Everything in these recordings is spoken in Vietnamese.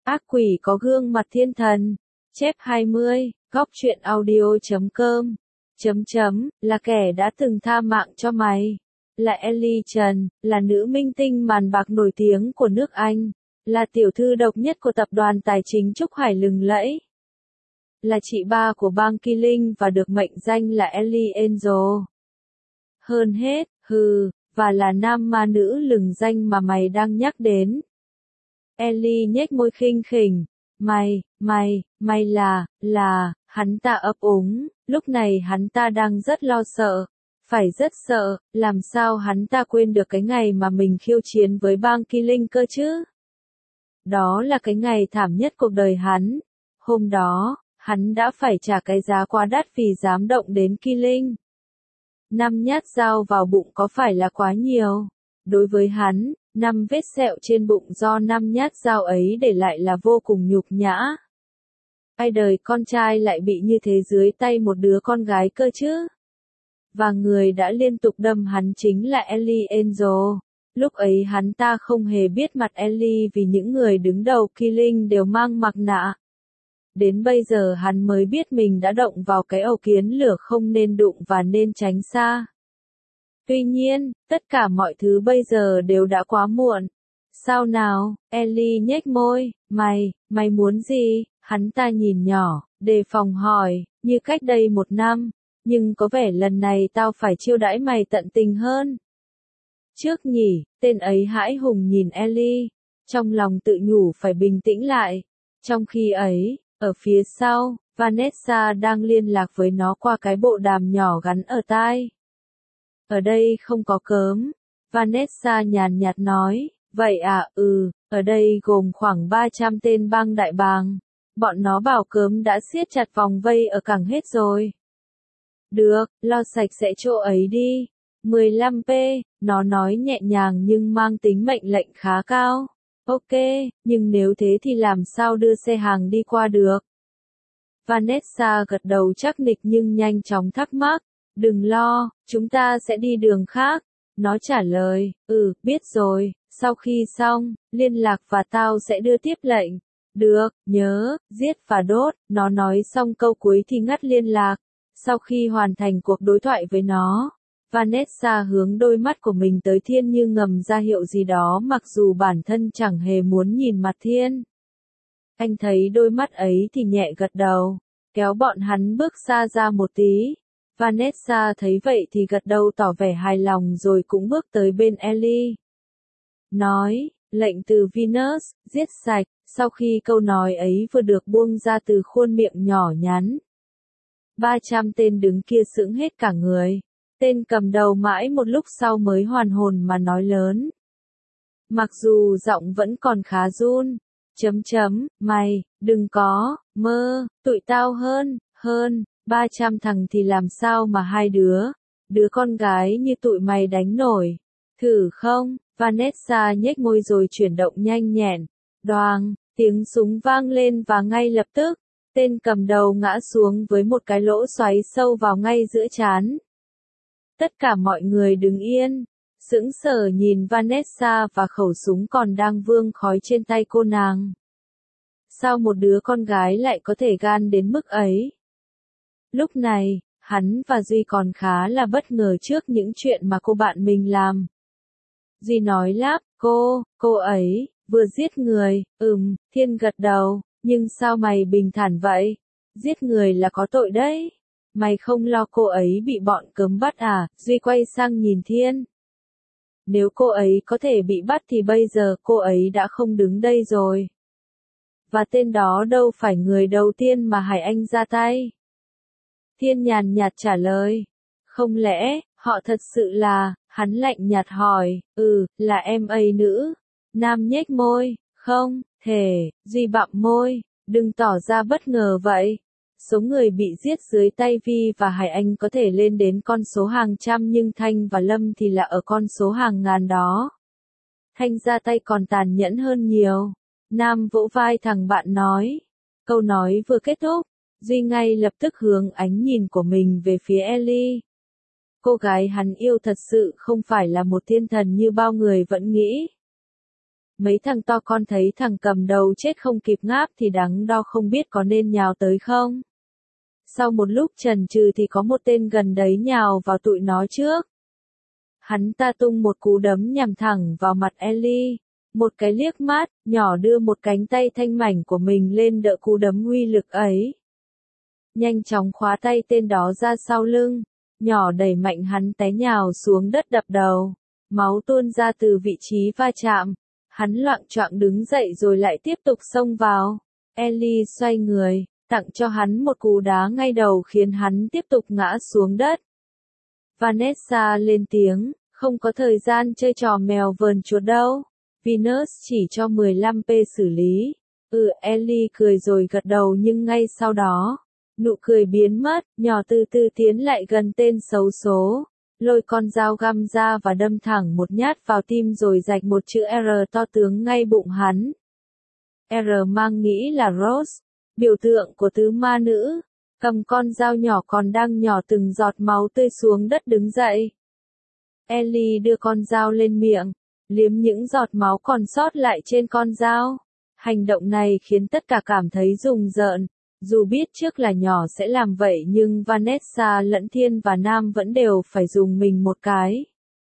Ác quỷ có gương mặt thiên thần. Chép 20, góc truyện audio.com. Là kẻ đã từng tha mạng cho mày. Là Ellie Trần, là nữ minh tinh màn bạc nổi tiếng của nước Anh. Là tiểu thư độc nhất của tập đoàn tài chính Trúc Hải lừng lẫy. Là chị ba của bang Kỳ Linh và được mệnh danh là Ellie Angel. Hơn hết, và là nam ma nữ lừng danh mà mày đang nhắc đến. Ellie nhếch môi khinh khỉnh. Mày là, hắn ta ấp úng, lúc này hắn ta đang rất lo sợ. Phải rất sợ, làm sao hắn ta quên được cái ngày mà mình khiêu chiến với bang Kỳ Linh cơ chứ? Đó là cái ngày thảm nhất cuộc đời hắn. Hôm đó, hắn đã phải trả cái giá quá đắt vì dám động đến Kỳ Linh. 5 nhát dao vào bụng có phải là quá nhiều? Đối với hắn, 5 vết sẹo trên bụng do 5 nhát dao ấy để lại là vô cùng nhục nhã. Ai đời con trai lại bị như thế dưới tay một đứa con gái cơ chứ? Và người đã liên tục đâm hắn chính là Ellie Angel. Lúc ấy hắn ta không hề biết mặt Ellie vì những người đứng đầu Kỳ Linh đều mang mặt nạ. Đến bây giờ hắn mới biết mình đã động vào cái ầu kiến lửa không nên đụng và nên tránh xa. Tuy nhiên, tất cả mọi thứ bây giờ đều đã quá muộn. Sao nào? Ellie nhếch môi. Mày muốn gì? Hắn ta nhìn nhỏ, đề phòng hỏi, như cách đây 1 năm. Nhưng có vẻ lần này tao phải chiêu đãi mày tận tình hơn. Trước nhỉ, tên ấy hãi hùng nhìn Ellie. Trong lòng tự nhủ phải bình tĩnh lại. Trong khi ấy, ở phía sau, Vanessa đang liên lạc với nó qua cái bộ đàm nhỏ gắn ở tai. Ở đây không có cớm. Vanessa nhàn nhạt nói, vậy à, ở đây gồm khoảng 300 tên bang đại bàng. Bọn nó bảo cớm đã siết chặt vòng vây ở cảng hết rồi. Được, lo sạch sẽ chỗ ấy đi. 15p, nó nói nhẹ nhàng nhưng mang tính mệnh lệnh khá cao. Ok, nhưng nếu thế thì làm sao đưa xe hàng đi qua được? Vanessa gật đầu chắc nịch nhưng nhanh chóng thắc mắc. Đừng lo, chúng ta sẽ đi đường khác. Nó trả lời, biết rồi, sau khi xong, liên lạc và tao sẽ đưa tiếp lệnh. Được, nhớ, giết và đốt, nó nói xong câu cuối thì ngắt liên lạc. Sau khi hoàn thành cuộc đối thoại với nó, Vanessa hướng đôi mắt của mình tới Thiên như ngầm ra hiệu gì đó mặc dù bản thân chẳng hề muốn nhìn mặt Thiên. Anh thấy đôi mắt ấy thì nhẹ gật đầu, kéo bọn hắn bước xa ra một tí. Vanessa thấy vậy thì gật đầu tỏ vẻ hài lòng rồi cũng bước tới bên Ellie. Nói, lệnh từ Venus, giết sạch, sau khi câu nói ấy vừa được buông ra từ khuôn miệng nhỏ nhắn. 300 tên đứng kia sững hết cả người. Tên cầm đầu mãi một lúc sau mới hoàn hồn mà nói lớn. Mặc dù giọng vẫn còn khá run. Mày, đừng có, mơ, tụi tao hơn, 300 thằng thì làm sao mà 2 đứa con gái như tụi mày đánh nổi. Thử không? Vanessa nhếch môi rồi chuyển động nhanh nhẹn. Đoàng, tiếng súng vang lên và ngay lập tức, tên cầm đầu ngã xuống với một cái lỗ xoáy sâu vào ngay giữa trán. Tất cả mọi người đứng yên, sững sờ nhìn Vanessa và khẩu súng còn đang vương khói trên tay cô nàng. Sao một đứa con gái lại có thể gan đến mức ấy? Lúc này, hắn và Duy còn khá là bất ngờ trước những chuyện mà cô bạn mình làm. Duy nói lắp, cô ấy, vừa giết người, Thiên gật đầu, nhưng sao mày bình thản vậy? Giết người là có tội đấy. Mày không lo cô ấy bị bọn cớm bắt à? Duy quay sang nhìn Thiên. Nếu cô ấy có thể bị bắt thì bây giờ cô ấy đã không đứng đây rồi. Và tên đó đâu phải người đầu tiên mà Hải Anh ra tay. Thiên nhàn nhạt trả lời. Không lẽ, họ thật sự là, hắn lạnh nhạt hỏi, là em ấy nữ. Nam nhếch môi, không, thể, Duy bặm môi, đừng tỏ ra bất ngờ vậy. Số người bị giết dưới tay Vi và Hải Anh có thể lên đến con số hàng trăm nhưng Thanh và Lâm thì là ở con số hàng ngàn đó. Thanh ra tay còn tàn nhẫn hơn nhiều. Nam vỗ vai thằng bạn nói. Câu nói vừa kết thúc, Duy ngay lập tức hướng ánh nhìn của mình về phía Ellie. Cô gái hắn yêu thật sự không phải là một thiên thần như bao người vẫn nghĩ. Mấy thằng to con thấy thằng cầm đầu chết không kịp ngáp thì đắn đo không biết có nên nhào tới không. Sau một lúc chần chừ thì có một tên gần đấy nhào vào tụi nó trước. Hắn ta tung một cú đấm nhằm thẳng vào mặt Ellie. Một cái liếc mắt, nhỏ đưa một cánh tay thanh mảnh của mình lên đỡ cú đấm uy lực ấy. Nhanh chóng khóa tay tên đó ra sau lưng, nhỏ đẩy mạnh hắn té nhào xuống đất đập đầu. Máu tuôn ra từ vị trí va chạm. Hắn loạng choạng đứng dậy rồi lại tiếp tục xông vào. Ellie xoay người, tặng cho hắn một cú đá ngay đầu khiến hắn tiếp tục ngã xuống đất. Vanessa lên tiếng, không có thời gian chơi trò mèo vờn chuột đâu. Venus chỉ cho 15p xử lý. Ellie cười rồi gật đầu nhưng ngay sau đó, nụ cười biến mất, nhỏ từ từ tiến lại gần tên xấu số. Lôi con dao găm ra và đâm thẳng một nhát vào tim rồi rạch một chữ R to tướng ngay bụng hắn. R mang nghĩ là Rose, biểu tượng của tứ ma nữ, cầm con dao nhỏ còn đang nhỏ từng giọt máu tươi xuống đất đứng dậy. Ellie đưa con dao lên miệng, liếm những giọt máu còn sót lại trên con dao. Hành động này khiến tất cả cảm thấy rùng rợn. Dù biết trước là nhỏ sẽ làm vậy nhưng Vanessa lẫn Thiên và Nam vẫn đều phải dùng mình một cái.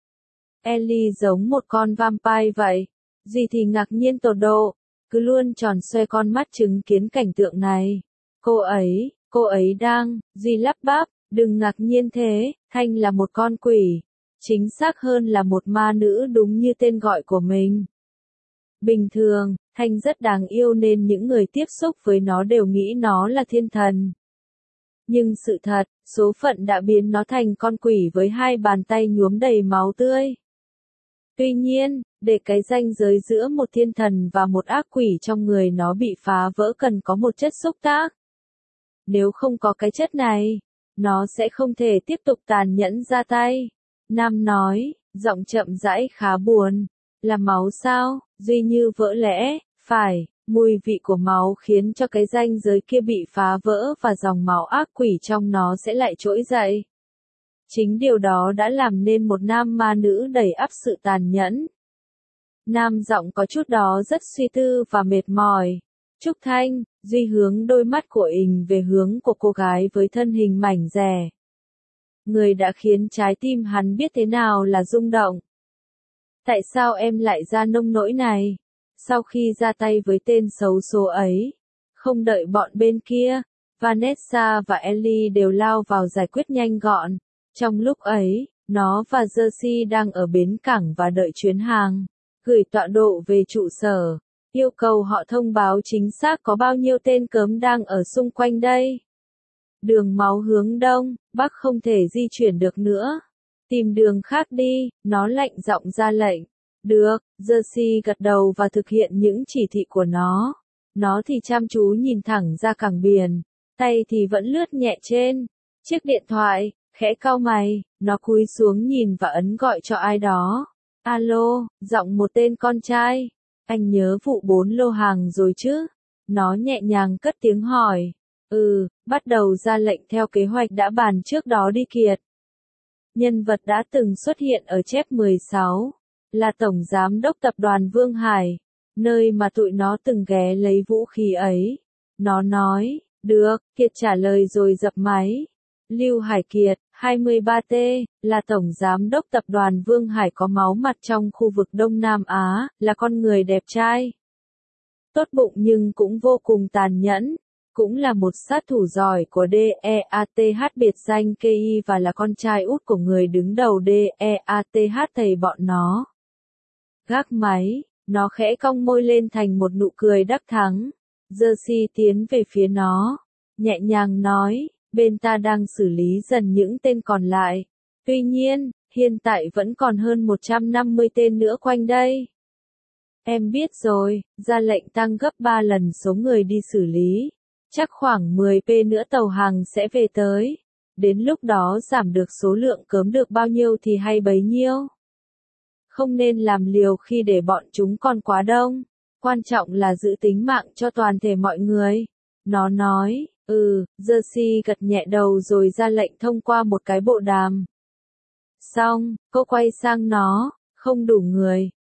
Ellie giống một con vampire vậy. Duy thì ngạc nhiên tột độ, cứ luôn tròn xoe con mắt chứng kiến cảnh tượng này. Cô ấy đang, Duy lắp bắp, đừng ngạc nhiên thế, Thanh là một con quỷ. Chính xác hơn là một ma nữ đúng như tên gọi của mình. Bình thường, Thanh rất đáng yêu nên những người tiếp xúc với nó đều nghĩ nó là thiên thần. Nhưng sự thật, số phận đã biến nó thành con quỷ với hai bàn tay nhuốm đầy máu tươi. Tuy nhiên, để cái ranh giới giữa một thiên thần và một ác quỷ trong người nó bị phá vỡ cần có một chất xúc tác. Nếu không có cái chất này, nó sẽ không thể tiếp tục tàn nhẫn ra tay. Nam nói, giọng chậm rãi khá buồn. Là máu sao? Duy như vỡ lẽ, phải, mùi vị của máu khiến cho cái ranh giới kia bị phá vỡ và dòng máu ác quỷ trong nó sẽ lại trỗi dậy. Chính điều đó đã làm nên một nam ma nữ đầy ắp sự tàn nhẫn. Nam giọng có chút đó rất suy tư và mệt mỏi. Trúc Thanh, Duy hướng đôi mắt của Ình về hướng của cô gái với thân hình mảnh dẻ. Người đã khiến trái tim hắn biết thế nào là rung động. Tại sao em lại ra nông nỗi này? Sau khi ra tay với tên xấu số ấy, không đợi bọn bên kia, Vanessa và Ellie đều lao vào giải quyết nhanh gọn. Trong lúc ấy, nó và Jersey đang ở bến cảng và đợi chuyến hàng, gửi tọa độ về trụ sở, yêu cầu họ thông báo chính xác có bao nhiêu tên cớm đang ở xung quanh đây. Đường máu hướng đông, bắc không thể di chuyển được nữa. Tìm đường khác đi, nó lạnh giọng ra lệnh. Được, Jersey gật đầu và thực hiện những chỉ thị của nó. Nó thì chăm chú nhìn thẳng ra cảng biển, tay thì vẫn lướt nhẹ trên chiếc điện thoại, khẽ cau mày, nó cúi xuống nhìn và ấn gọi cho ai đó. Alo, giọng một tên con trai. Anh nhớ vụ 4 lô hàng rồi chứ? Nó nhẹ nhàng cất tiếng hỏi. Bắt đầu ra lệnh theo kế hoạch đã bàn trước đó đi Kiệt. Nhân vật đã từng xuất hiện ở chép 16, là Tổng Giám đốc Tập đoàn Vương Hải, nơi mà tụi nó từng ghé lấy vũ khí ấy. Nó nói, được, Kiệt trả lời rồi dập máy. Lưu Hải Kiệt, 23T, là Tổng Giám đốc Tập đoàn Vương Hải có máu mặt trong khu vực Đông Nam Á, là con người đẹp trai. Tốt bụng nhưng cũng vô cùng tàn nhẫn. Cũng là một sát thủ giỏi của DEATH biệt danh KI và là con trai út của người đứng đầu DEATH thầy bọn nó. Gác máy, nó khẽ cong môi lên thành một nụ cười đắc thắng. Jersey tiến về phía nó, nhẹ nhàng nói, bên ta đang xử lý dần những tên còn lại. Tuy nhiên, hiện tại vẫn còn hơn 150 tên nữa quanh đây. Em biết rồi, ra lệnh tăng gấp 3 lần số người đi xử lý. Chắc khoảng 10p nữa tàu hàng sẽ về tới. Đến lúc đó giảm được số lượng cớm được bao nhiêu thì hay bấy nhiêu. Không nên làm liều khi để bọn chúng còn quá đông. Quan trọng là giữ tính mạng cho toàn thể mọi người. Nó nói, Jersey gật nhẹ đầu rồi ra lệnh thông qua một cái bộ đàm. Xong, cô quay sang nó, không đủ người,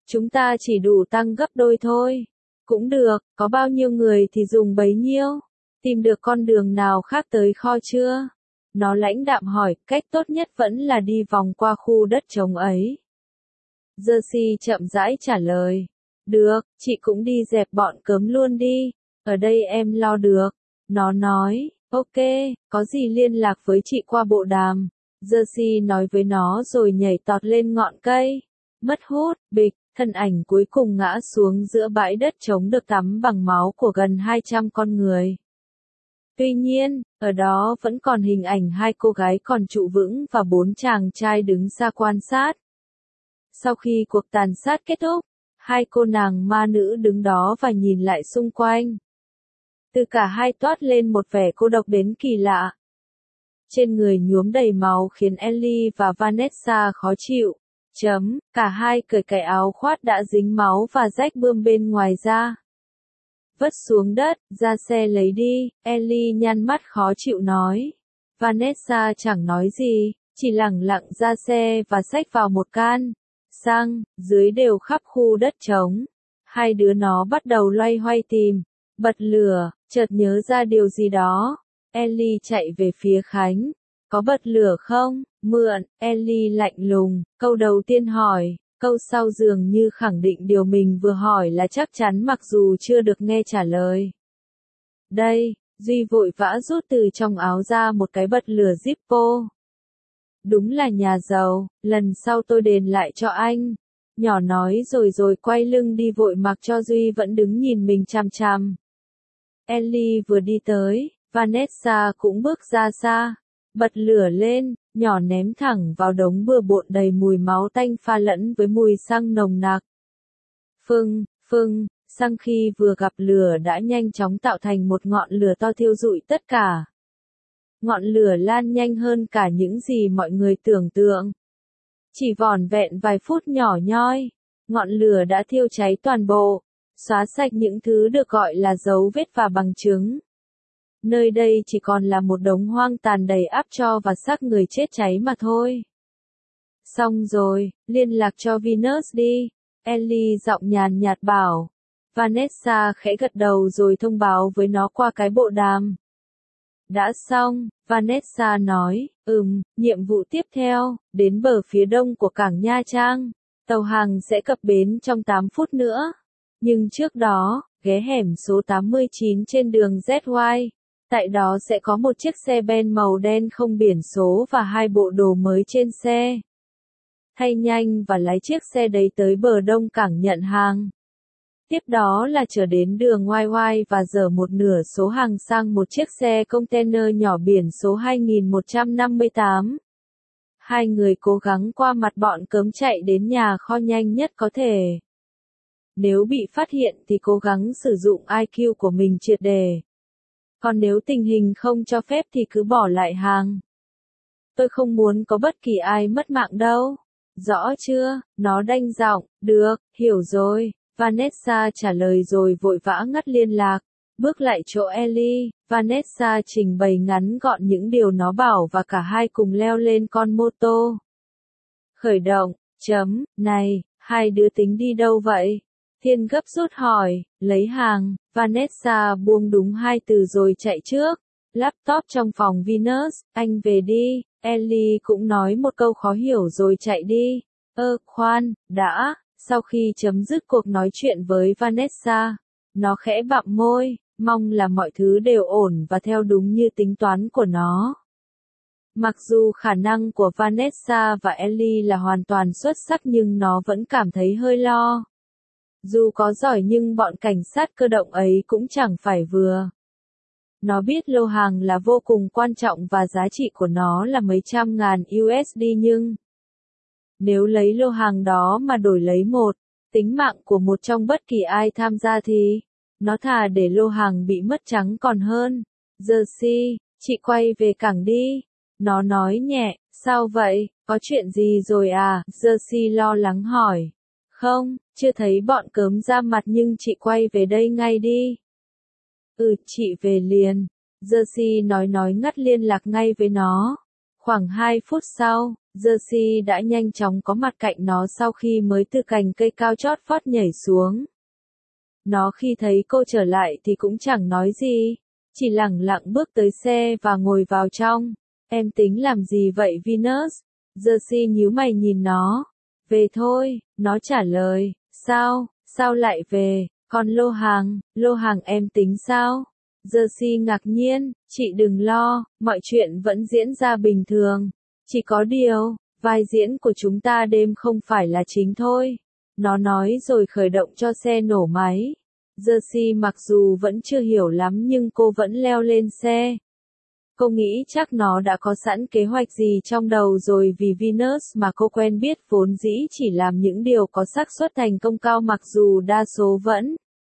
Chúng ta chỉ đủ tăng gấp đôi thôi. Cũng được, có bao nhiêu người thì dùng bấy nhiêu. Tìm được con đường nào khác tới kho chưa? Nó lãnh đạm hỏi, cách tốt nhất vẫn là đi vòng qua khu đất trống ấy. Jersey chậm rãi trả lời. Được, chị cũng đi dẹp bọn cớm luôn đi. Ở đây em lo được. Nó nói, ok, có gì liên lạc với chị qua bộ đàm. Jersey nói với nó rồi nhảy tọt lên ngọn cây. Mất hút, bịch, thân ảnh cuối cùng ngã xuống giữa bãi đất trống được tắm bằng máu của gần 200 con người. Tuy nhiên, ở đó vẫn còn hình ảnh hai cô gái còn trụ vững và 4 chàng trai đứng xa quan sát. Sau khi cuộc tàn sát kết thúc, hai cô nàng ma nữ đứng đó và nhìn lại xung quanh. Từ cả hai toát lên một vẻ cô độc đến kỳ lạ. Trên người nhuốm đầy máu khiến Ellie và Vanessa khó chịu. Cả hai cởi cái áo khoác đã dính máu và rách bươm bên ngoài ra. Vứt xuống đất, ra xe lấy đi, Ellie nhăn mắt khó chịu nói. Vanessa chẳng nói gì, chỉ lẳng lặng ra xe và xách vào một can xăng, dưới đều khắp khu đất trống. Hai đứa nó bắt đầu loay hoay tìm, bật lửa, chợt nhớ ra điều gì đó. Ellie chạy về phía Khánh. Có bật lửa không? Mượn, Ellie lạnh lùng, câu đầu tiên hỏi, câu sau dường như khẳng định điều mình vừa hỏi là chắc chắn mặc dù chưa được nghe trả lời. Đây, Duy vội vã rút từ trong áo ra một cái bật lửa Zippo. Đúng là nhà giàu, lần sau tôi đền lại cho anh. Nhỏ nói rồi quay lưng đi vội mặc cho Duy vẫn đứng nhìn mình chằm chằm. Ellie vừa đi tới, Vanessa cũng bước ra xa. Bật lửa lên, nhỏ ném thẳng vào đống bừa bộn đầy mùi máu tanh pha lẫn với mùi xăng nồng nặc. Phưng, xăng khi vừa gặp lửa đã nhanh chóng tạo thành một ngọn lửa to thiêu rụi tất cả. Ngọn lửa lan nhanh hơn cả những gì mọi người tưởng tượng. Chỉ vỏn vẹn vài phút nhỏ nhoi, ngọn lửa đã thiêu cháy toàn bộ, xóa sạch những thứ được gọi là dấu vết và bằng chứng. Nơi đây chỉ còn là một đống hoang tàn đầy áp tro và xác người chết cháy mà thôi. Xong rồi, liên lạc cho Venus đi, Ellie giọng nhàn nhạt bảo. Vanessa khẽ gật đầu rồi thông báo với nó qua cái bộ đàm. Đã xong, Vanessa nói, nhiệm vụ tiếp theo, đến bờ phía đông của cảng Nha Trang. Tàu hàng sẽ cập bến trong 8 phút nữa. Nhưng trước đó, ghé hẻm số 89 trên đường ZY. Tại đó sẽ có một chiếc xe Ben màu đen không biển số và 2 bộ đồ mới trên xe. Thay nhanh và lái chiếc xe đấy tới bờ đông cảng nhận hàng. Tiếp đó là trở đến đường YY và dỡ một nửa số hàng sang một chiếc xe container nhỏ biển số 2158. Hai người cố gắng qua mặt bọn cớm chạy đến nhà kho nhanh nhất có thể. Nếu bị phát hiện thì cố gắng sử dụng IQ của mình triệt để. Còn nếu tình hình không cho phép thì cứ bỏ lại hàng. Tôi không muốn có bất kỳ ai mất mạng đâu. Rõ chưa? Nó đanh giọng. Được, hiểu rồi. Vanessa trả lời rồi vội vã ngắt liên lạc. Bước lại chỗ Ellie, Vanessa trình bày ngắn gọn những điều nó bảo và cả hai cùng leo lên con mô tô. Khởi động, này, hai đứa tính đi đâu vậy? Thiên gấp rút hỏi, lấy hàng, Vanessa buông đúng hai từ rồi chạy trước. Laptop trong phòng Venus, anh về đi, Ellie cũng nói một câu khó hiểu rồi chạy đi. Khoan, đã, sau khi chấm dứt cuộc nói chuyện với Vanessa, nó khẽ bặm môi, mong là mọi thứ đều ổn và theo đúng như tính toán của nó. Mặc dù khả năng của Vanessa và Ellie là hoàn toàn xuất sắc nhưng nó vẫn cảm thấy hơi lo. Dù có giỏi nhưng bọn cảnh sát cơ động ấy cũng chẳng phải vừa. Nó biết lô hàng là vô cùng quan trọng và giá trị của nó là mấy trăm ngàn USD nhưng nếu lấy lô hàng đó mà đổi lấy tính mạng của một trong bất kỳ ai tham gia thì nó thà để lô hàng bị mất trắng còn hơn. Jersey, chị quay về cảng đi. Nó nói nhẹ, sao vậy, có chuyện gì rồi à? Jersey lo lắng hỏi. Không, chưa thấy bọn cớm ra mặt nhưng chị quay về đây ngay đi. Chị về liền. Jersey nói ngắt liên lạc ngay với nó. Khoảng 2 phút sau, Jersey đã nhanh chóng có mặt cạnh nó sau khi mới từ cành cây cao chót vót nhảy xuống. Nó khi thấy cô trở lại thì cũng chẳng nói gì, chỉ lẳng lặng bước tới xe và ngồi vào trong. Em tính làm gì vậy Venus? Jersey nhíu mày nhìn nó. Về thôi, nó trả lời. Sao lại về? Còn lô hàng em tính sao? Jersey ngạc nhiên, chị đừng lo, mọi chuyện vẫn diễn ra bình thường. Chỉ có điều, vai diễn của chúng ta đêm không phải là chính thôi. Nó nói rồi khởi động cho xe nổ máy. Jersey mặc dù vẫn chưa hiểu lắm nhưng cô vẫn leo lên xe. Cô nghĩ chắc nó đã có sẵn kế hoạch gì trong đầu rồi vì Venus mà cô quen biết vốn dĩ chỉ làm những điều có xác suất thành công cao mặc dù đa số vẫn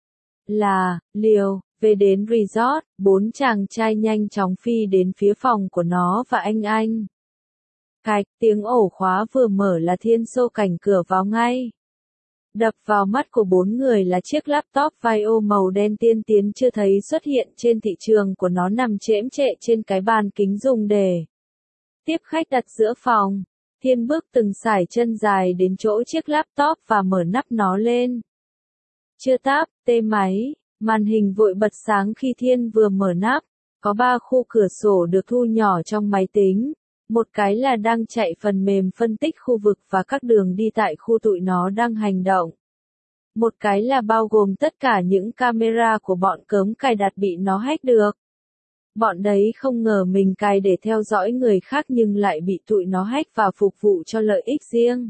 là liều. Về đến resort, 4 chàng trai nhanh chóng phi đến phía phòng của nó và anh. Cạch, tiếng ổ khóa vừa mở là Thiên xô cảnh cửa vào ngay. Đập vào mắt của 4 người là chiếc laptop Vaio màu đen tiên tiến chưa thấy xuất hiện trên thị trường của nó nằm chễm chệ trên cái bàn kính dùng để tiếp khách đặt giữa phòng. Thiên bước từng sải chân dài đến chỗ chiếc laptop và mở nắp nó lên. Chưa táp, tê máy, màn hình vội bật sáng khi Thiên vừa mở nắp. Có 3 khu cửa sổ được thu nhỏ trong máy tính. Một cái là đang chạy phần mềm phân tích khu vực và các đường đi tại khu tụi nó đang hành động. Một cái là bao gồm tất cả những camera của bọn cớm cài đặt bị nó hack được. Bọn đấy không ngờ mình cài để theo dõi người khác nhưng lại bị tụi nó hack và phục vụ cho lợi ích riêng.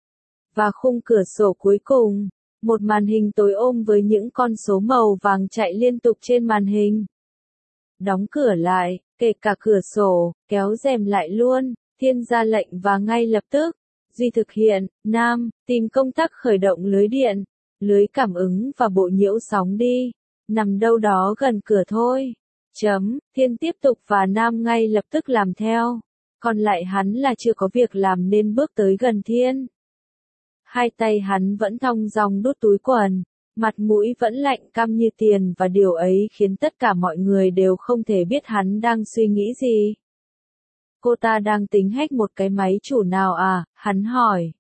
Và khung cửa sổ cuối cùng, một màn hình tối ôm với những con số màu vàng chạy liên tục trên màn hình. Đóng cửa lại, kể cả cửa sổ, kéo rèm lại luôn, Thiên ra lệnh và ngay lập tức. Duy thực hiện, Nam, tìm công tắc khởi động lưới điện, lưới cảm ứng và bộ nhiễu sóng đi. Nằm đâu đó gần cửa thôi. Thiên tiếp tục và Nam ngay lập tức làm theo. Còn lại hắn là chưa có việc làm nên bước tới gần Thiên. Hai tay hắn vẫn thong dong đút túi quần. Mặt mũi vẫn lạnh căm như tiền và điều ấy khiến tất cả mọi người đều không thể biết hắn đang suy nghĩ gì. Cô ta đang tính hack một cái máy chủ nào à? Hắn hỏi.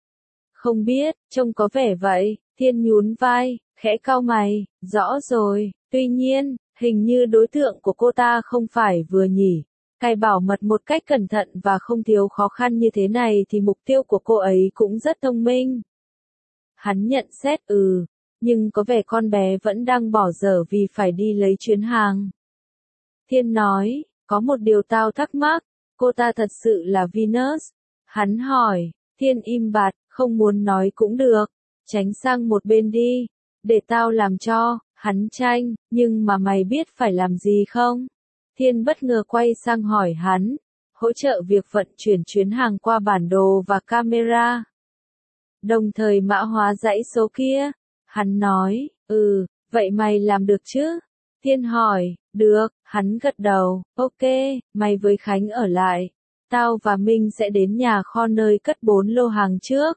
Không biết, trông có vẻ vậy, Thiên nhún vai, khẽ cau mày, rõ rồi, tuy nhiên, hình như đối tượng của cô ta không phải vừa nhỉ. Cài bảo mật một cách cẩn thận và không thiếu khó khăn như thế này thì mục tiêu của cô ấy cũng rất thông minh. Hắn nhận xét nhưng có vẻ con bé vẫn đang bỏ dở vì phải đi lấy chuyến hàng. Thiên nói, có một điều tao thắc mắc, cô ta thật sự là Venus? Hắn hỏi, Thiên im bặt, không muốn nói cũng được, tránh sang một bên đi, để tao làm cho, hắn tranh, nhưng mà mày biết phải làm gì không? Thiên bất ngờ quay sang hỏi hắn, hỗ trợ việc vận chuyển chuyến hàng qua bản đồ và camera. Đồng thời mã hóa dãy số kia. Hắn nói, vậy mày làm được chứ? Thiên hỏi, được, hắn gật đầu, ok, mày với Khánh ở lại. Tao và Minh sẽ đến nhà kho nơi cất 4 lô hàng trước.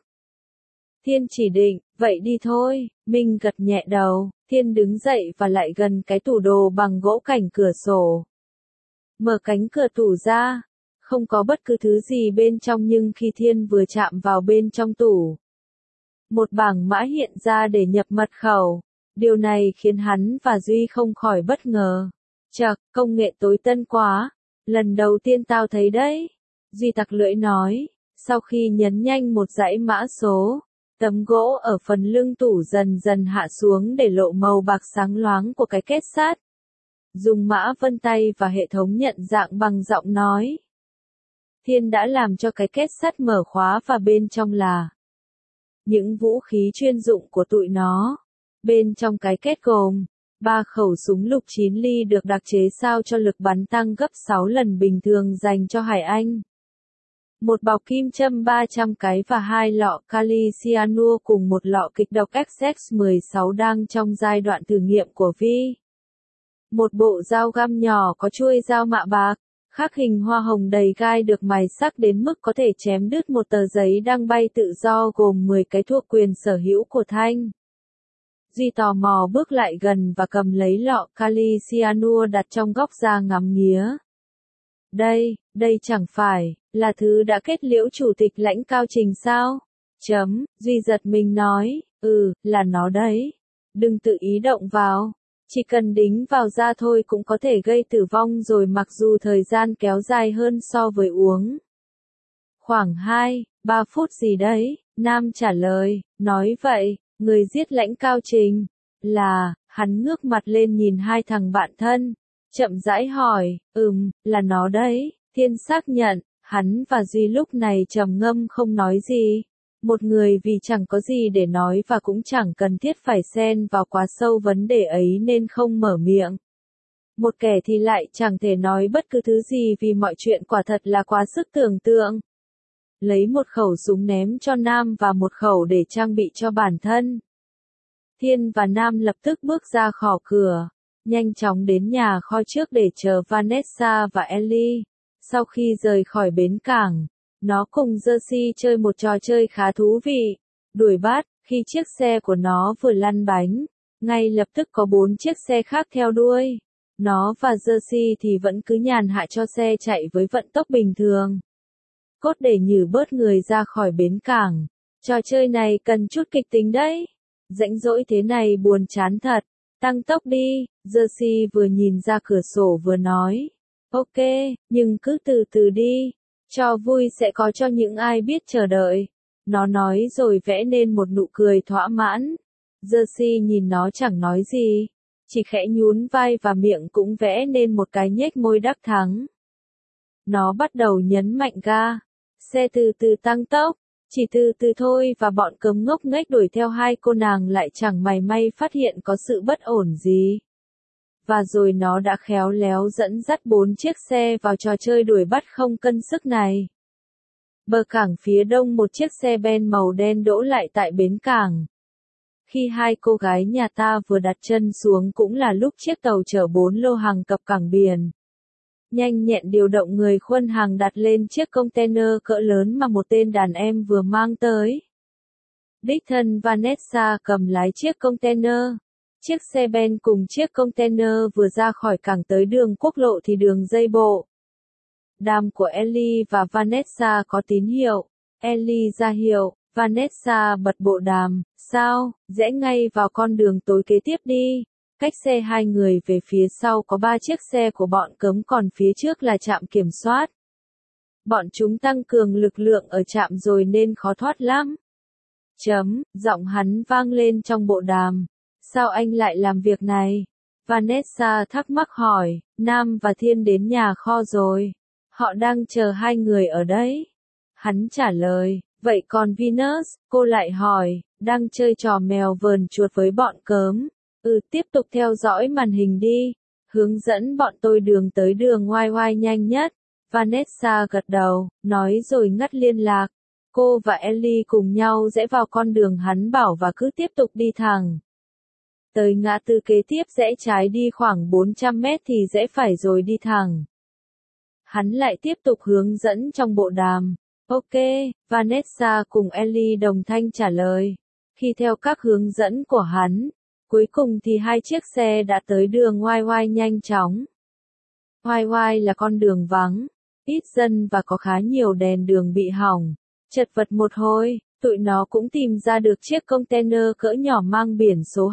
Thiên chỉ định, vậy đi thôi, Minh gật nhẹ đầu, Thiên đứng dậy và lại gần cái tủ đồ bằng gỗ cảnh cửa sổ. Mở cánh cửa tủ ra, không có bất cứ thứ gì bên trong nhưng khi Thiên vừa chạm vào bên trong tủ, một bảng mã hiện ra để nhập mật khẩu. Điều này khiến hắn và Duy không khỏi bất ngờ. Chậc, công nghệ tối tân quá. Lần đầu tiên tao thấy đấy. Duy tặc lưỡi nói. Sau khi nhấn nhanh một dãy mã số, tấm gỗ ở phần lưng tủ dần dần hạ xuống để lộ màu bạc sáng loáng của cái kết sắt. Dùng mã vân tay và hệ thống nhận dạng bằng giọng nói. Thiên đã làm cho cái kết sắt mở khóa và bên trong là những vũ khí chuyên dụng của tụi nó. Bên trong cái kết gồm 3 khẩu súng lục 9 ly được đặc chế sao cho lực bắn tăng gấp 6 lần bình thường dành cho Hải Anh. Một bọc kim châm 300 cái và 2 lọ kali cyanua cùng một lọ kịch độc XX16 đang trong giai đoạn thử nghiệm của Vi. Một bộ dao găm nhỏ có chuôi dao mạ bạc, khắc hình hoa hồng đầy gai được mài sắc đến mức có thể chém đứt một tờ giấy đang bay tự do gồm 10 cái thuộc quyền sở hữu của Thanh. Duy tò mò bước lại gần và cầm lấy lọ kali cyanua đặt trong góc ra ngắm nghía. Đây chẳng phải là thứ đã kết liễu chủ tịch Lãnh Cao Trình sao? Duy giật mình nói, là nó đấy. Đừng tự ý động vào. Chỉ cần đính vào da thôi cũng có thể gây tử vong rồi, mặc dù thời gian kéo dài hơn so với uống. Khoảng 2-3 phút gì đấy, Nam trả lời, nói vậy, người giết Lãnh Cao Trình là, hắn ngước mặt lên nhìn hai thằng bạn thân, chậm rãi hỏi, là nó đấy. Thiên xác nhận, hắn và Duy lúc này trầm ngâm không nói gì. Một người vì chẳng có gì để nói và cũng chẳng cần thiết phải xen vào quá sâu vấn đề ấy nên không mở miệng. Một kẻ thì lại chẳng thể nói bất cứ thứ gì vì mọi chuyện quả thật là quá sức tưởng tượng. Lấy một khẩu súng ném cho Nam và một khẩu để trang bị cho bản thân. Thiên và Nam lập tức bước ra khỏi cửa, nhanh chóng đến nhà kho trước để chờ Vanessa và Ellie. Sau khi rời khỏi bến cảng, nó cùng Jersey chơi một trò chơi khá thú vị, đuổi bắt. Khi chiếc xe của nó vừa lăn bánh, ngay lập tức có 4 chiếc xe khác theo đuôi. Nó và Jersey thì vẫn cứ nhàn hạ cho xe chạy với vận tốc bình thường. Cốt để nhử bớt người ra khỏi bến cảng. Trò chơi này cần chút kịch tính đấy. Rãnh rỗi thế này buồn chán thật. Tăng tốc đi, Jersey vừa nhìn ra cửa sổ vừa nói. Ok, nhưng cứ từ từ đi. Cho vui sẽ có cho những ai biết chờ đợi. Nó nói rồi vẽ nên một nụ cười thỏa mãn. Jersey nhìn nó chẳng nói gì, chỉ khẽ nhún vai và miệng cũng vẽ nên một cái nhếch môi đắc thắng. Nó bắt đầu nhấn mạnh ga. Xe từ từ tăng tốc, chỉ từ từ thôi và bọn cấm ngốc nghếch đuổi theo hai cô nàng lại chẳng mảy may phát hiện có sự bất ổn gì. Và rồi nó đã khéo léo dẫn dắt 4 chiếc xe vào trò chơi đuổi bắt không cân sức này. Bờ cảng phía đông một chiếc xe ben màu đen đỗ lại tại bến cảng. Khi hai cô gái nhà ta vừa đặt chân xuống cũng là lúc chiếc tàu chở 4 lô hàng cập cảng biển. Nhanh nhẹn điều động người khuân hàng đặt lên chiếc container cỡ lớn mà một tên đàn em vừa mang tới. Đích thân Vanessa cầm lái chiếc container. Chiếc xe ben cùng chiếc container vừa ra khỏi cảng tới đường quốc lộ thì đường dây bộ. Đàm của Ellie và Vanessa có tín hiệu. Ellie ra hiệu, Vanessa bật bộ đàm. Sao, rẽ ngay vào con đường tối kế tiếp đi. Cách xe hai người về phía sau có 3 chiếc xe của bọn cấm, còn phía trước là trạm kiểm soát. Bọn chúng tăng cường lực lượng ở trạm rồi nên khó thoát lắm. Giọng hắn vang lên trong bộ đàm. Sao anh lại làm việc này? Vanessa thắc mắc hỏi. Nam và Thiên đến nhà kho rồi. Họ đang chờ hai người ở đấy. Hắn trả lời. Vậy còn Venus? Cô lại hỏi. Đang chơi trò mèo vờn chuột với bọn cớm. Tiếp tục theo dõi màn hình đi. Hướng dẫn bọn tôi đường tới đường YY nhanh nhất. Vanessa gật đầu, nói rồi ngắt liên lạc. Cô và Ellie cùng nhau rẽ vào con đường hắn bảo và cứ tiếp tục đi thẳng. Tới ngã tư kế tiếp rẽ trái đi khoảng 400 mét thì rẽ phải rồi đi thẳng. Hắn lại tiếp tục hướng dẫn trong bộ đàm. Ok, Vanessa cùng Ellie đồng thanh trả lời. Khi theo các hướng dẫn của hắn, cuối cùng thì hai chiếc xe đã tới đường YY nhanh chóng. YY là con đường vắng, ít dân và có khá nhiều đèn đường bị hỏng. Chật vật một hồi, tụi nó cũng tìm ra được chiếc container cỡ nhỏ mang biển số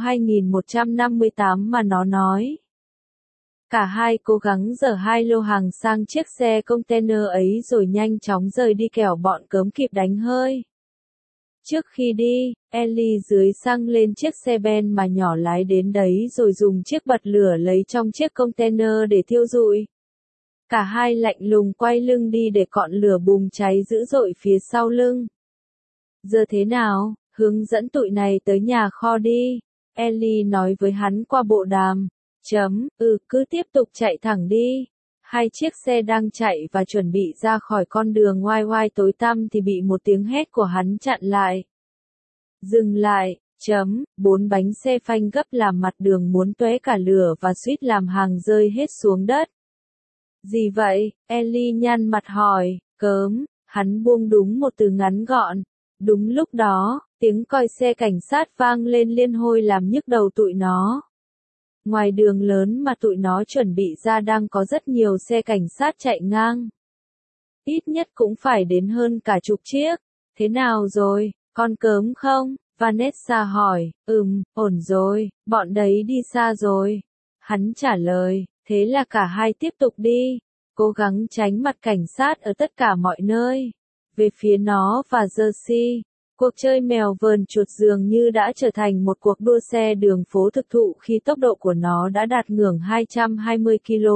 2158 mà nó nói. Cả hai cố gắng dở 2 lô hàng sang chiếc xe container ấy rồi nhanh chóng rời đi kẻo bọn cớm kịp đánh hơi. Trước khi đi, Ellie dưới xăng lên chiếc xe ben mà nhỏ lái đến đấy rồi dùng chiếc bật lửa lấy trong chiếc container để thiêu rụi. Cả hai lạnh lùng quay lưng đi để ngọn lửa bùng cháy dữ dội phía sau lưng. Giờ thế nào, hướng dẫn tụi này tới nhà kho đi. Ellie nói với hắn qua bộ đàm. Cứ tiếp tục chạy thẳng đi. Hai chiếc xe đang chạy và chuẩn bị ra khỏi con đường YY tối tăm thì bị một tiếng hét của hắn chặn lại. Dừng lại, 4 bánh xe phanh gấp làm mặt đường muốn tóe cả lửa và suýt làm hàng rơi hết xuống đất. Gì vậy? Ellie nhăn mặt hỏi. Cớm, hắn buông đúng một từ ngắn gọn. Đúng lúc đó, tiếng còi xe cảnh sát vang lên liên hồi làm nhức đầu tụi nó. Ngoài đường lớn mà tụi nó chuẩn bị ra đang có rất nhiều xe cảnh sát chạy ngang. Ít nhất cũng phải đến hơn cả chục chiếc. Thế nào rồi, con cớm không? Vanessa hỏi, ổn rồi, bọn đấy đi xa rồi. Hắn trả lời, thế là cả hai tiếp tục đi, cố gắng tránh mặt cảnh sát ở tất cả mọi nơi. Về phía nó và Jersey, cuộc chơi mèo vờn chuột dường như đã trở thành một cuộc đua xe đường phố thực thụ khi tốc độ của nó đã đạt ngưỡng 220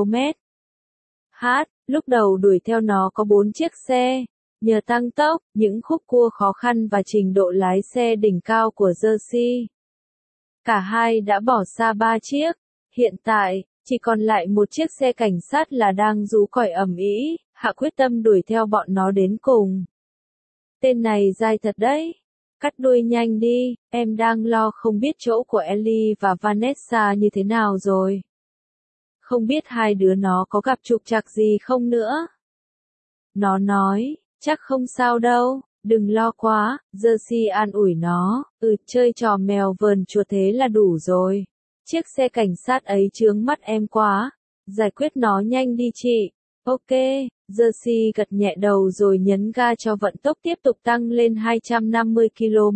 km/h. Lúc đầu đuổi theo nó có 4 chiếc xe. Nhờ tăng tốc, những khúc cua khó khăn và trình độ lái xe đỉnh cao của Jersey, cả hai đã bỏ xa 3 chiếc. Hiện tại, chỉ còn lại một chiếc xe cảnh sát là đang rú còi ầm ĩ, hạ quyết tâm đuổi theo bọn nó đến cùng. Tên này dai thật đấy. Cắt đuôi nhanh đi, em đang lo không biết chỗ của Ellie và Vanessa như thế nào rồi. Không biết hai đứa nó có gặp trục trặc gì không nữa. Nó nói, chắc không sao đâu, đừng lo quá, Jersey an ủi nó, chơi trò mèo vờn chuột thế là đủ rồi. Chiếc xe cảnh sát ấy chướng mắt em quá, giải quyết nó nhanh đi chị. Ok, Jersey gật nhẹ đầu rồi nhấn ga cho vận tốc tiếp tục tăng lên 250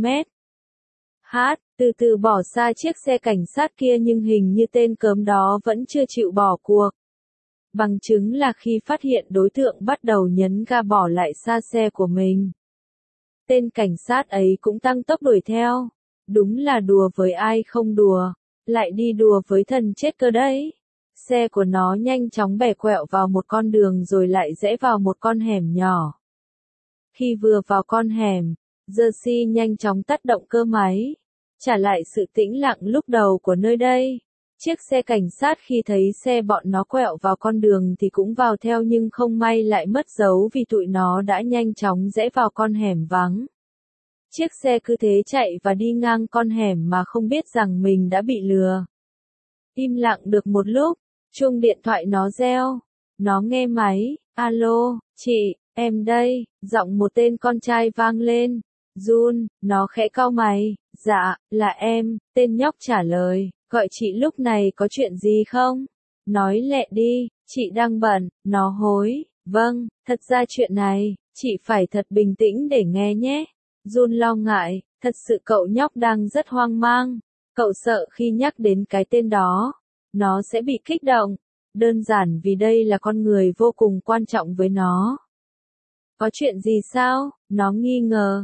km/h, từ từ bỏ xa chiếc xe cảnh sát kia nhưng hình như tên cớm đó vẫn chưa chịu bỏ cuộc. Bằng chứng là khi phát hiện đối tượng bắt đầu nhấn ga bỏ lại xa xe của mình. Tên cảnh sát ấy cũng tăng tốc đuổi theo. Đúng là đùa với ai không đùa, lại đi đùa với thần chết cơ đấy. Xe của nó nhanh chóng bẻ quẹo vào một con đường rồi lại rẽ vào một con hẻm nhỏ. Khi vừa vào con hẻm, Jersey nhanh chóng tắt động cơ máy, trả lại sự tĩnh lặng lúc đầu của nơi đây. Chiếc xe cảnh sát khi thấy xe bọn nó quẹo vào con đường thì cũng vào theo nhưng không may lại mất dấu vì tụi nó đã nhanh chóng rẽ vào con hẻm vắng. Chiếc xe cứ thế chạy và đi ngang con hẻm mà không biết rằng mình đã bị lừa. Im lặng được một lúc, chuông điện thoại nó reo. Nó nghe máy, alo, chị, em đây, giọng một tên con trai vang lên. Jun, nó khẽ cau mày, dạ, là em, tên nhóc trả lời, gọi chị lúc này có chuyện gì không? Nói lẹ đi, chị đang bận, nó hối, vâng, thật ra chuyện này, chị phải thật bình tĩnh để nghe nhé. Jun lo ngại, thật sự cậu nhóc đang rất hoang mang, cậu sợ khi nhắc đến cái tên đó, nó sẽ bị kích động, đơn giản vì đây là con người vô cùng quan trọng với nó. Có chuyện gì sao? Nó nghi ngờ,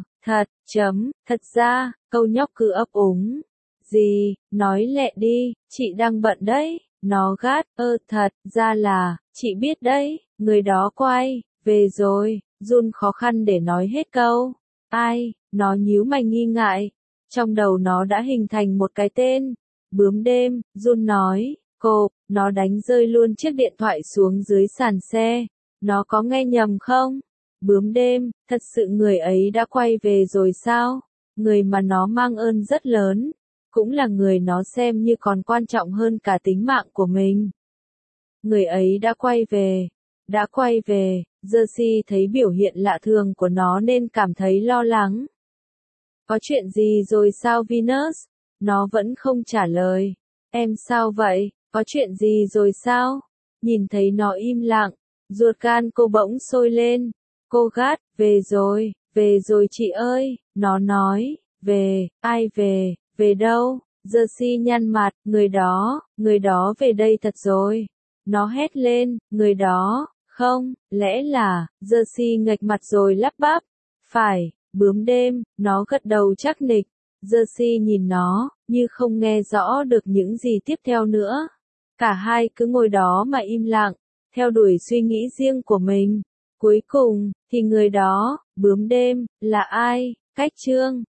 thật ra, câu nhóc cứ ấp úng. Gì, nói lẹ đi, chị đang bận đấy, nó gắt, thật ra là, chị biết đấy, người đó quay, về rồi, Jun khó khăn để nói hết câu. Ai, nó nhíu mày nghi ngại, trong đầu nó đã hình thành một cái tên, bướm đêm, Jun nói, nó đánh rơi luôn chiếc điện thoại xuống dưới sàn xe, nó có nghe nhầm không? Bướm đêm, thật sự người ấy đã quay về rồi sao? Người mà nó mang ơn rất lớn, cũng là người nó xem như còn quan trọng hơn cả tính mạng của mình. Người ấy đã quay về, Jersey thấy biểu hiện lạ thường của nó nên cảm thấy lo lắng. Có chuyện gì rồi sao Venus? Nó vẫn không trả lời. Em sao vậy? Có chuyện gì rồi sao? Nhìn thấy nó im lặng, ruột gan cô bỗng sôi lên. Cô gắt, về rồi chị ơi, nó nói, ai về đâu? Jersey nhăn mặt, người đó về đây thật rồi. Nó hét lên, người đó, không, lẽ là, Jersey nghệch mặt rồi lắp bắp. Phải, bướm đêm, nó gật đầu chắc nịch. Jersey nhìn nó, như không nghe rõ được những gì tiếp theo nữa. Cả hai cứ ngồi đó mà im lặng, theo đuổi suy nghĩ riêng của mình. Cuối cùng, thì người đó, bướm đêm, là ai? Cách chương